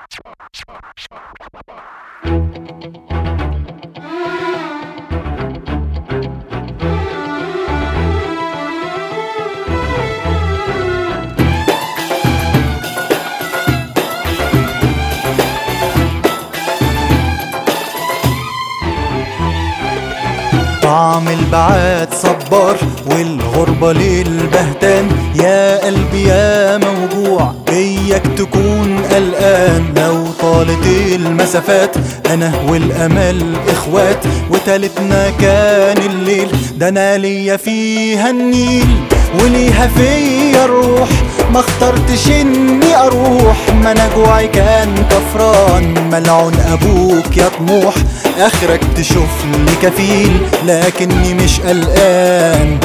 طعم البعاد صبار والغربة للبهتان، يا قلبي يا موجوع إياك تكون قلقان. لو طالت المسافات أنا والأمل إخوات، وتالتنا كان الليل، ده أنا ليا فيها النيل وليها فيا الروح. ما اخترتش اني اروح، ما انا جوعي كان كفران. ملعون ابوك يا طموح، اخرك تشوف لي كفيل لكني مش قلقان.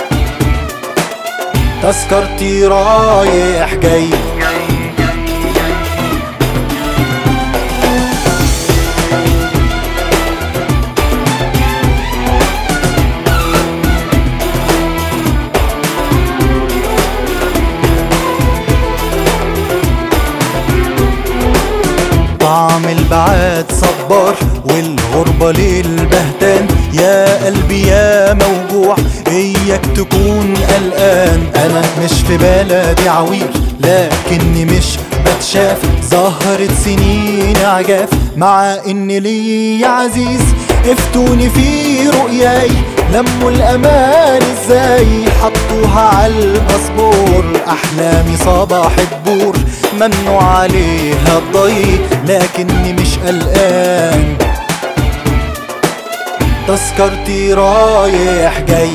تذكرتي رايح جاي، طعم البعاد صبار والغربة للبهتان، يا قلبي يا موجوع إياك تكون قلقان. أنا مش في بلدي عويل لكني مش بتشاف، ظهرت سنين عجاف مع إن لي عزيز. افتوني في رؤياي لموا الأمان ازاي، حطوها عالمصبور. أحلامي صباحت بور ممنوع عليها الضي لكني مش قلقان. تذكرتي رايح جاي،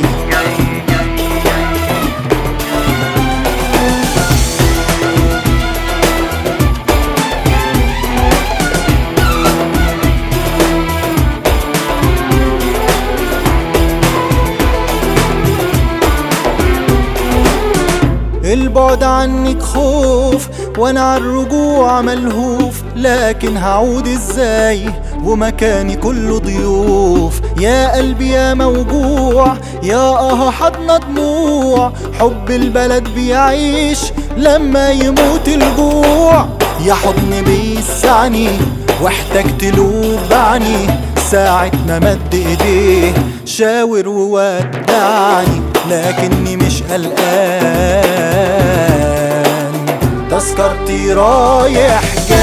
البعد عنك خوف وانا عالرجوع ملهوف، لكن هعود ازاي ومكاني كله ضيوف. يا قلبي يا موجوع يا حضن دموع، حب البلد بيعيش لما يموت الجوع. يا حضن بيسعني واحتجت له بعني، ساعة ما مد ايديه شاور وودعني لكني مش قلقان. تذكرتي رايح جاي.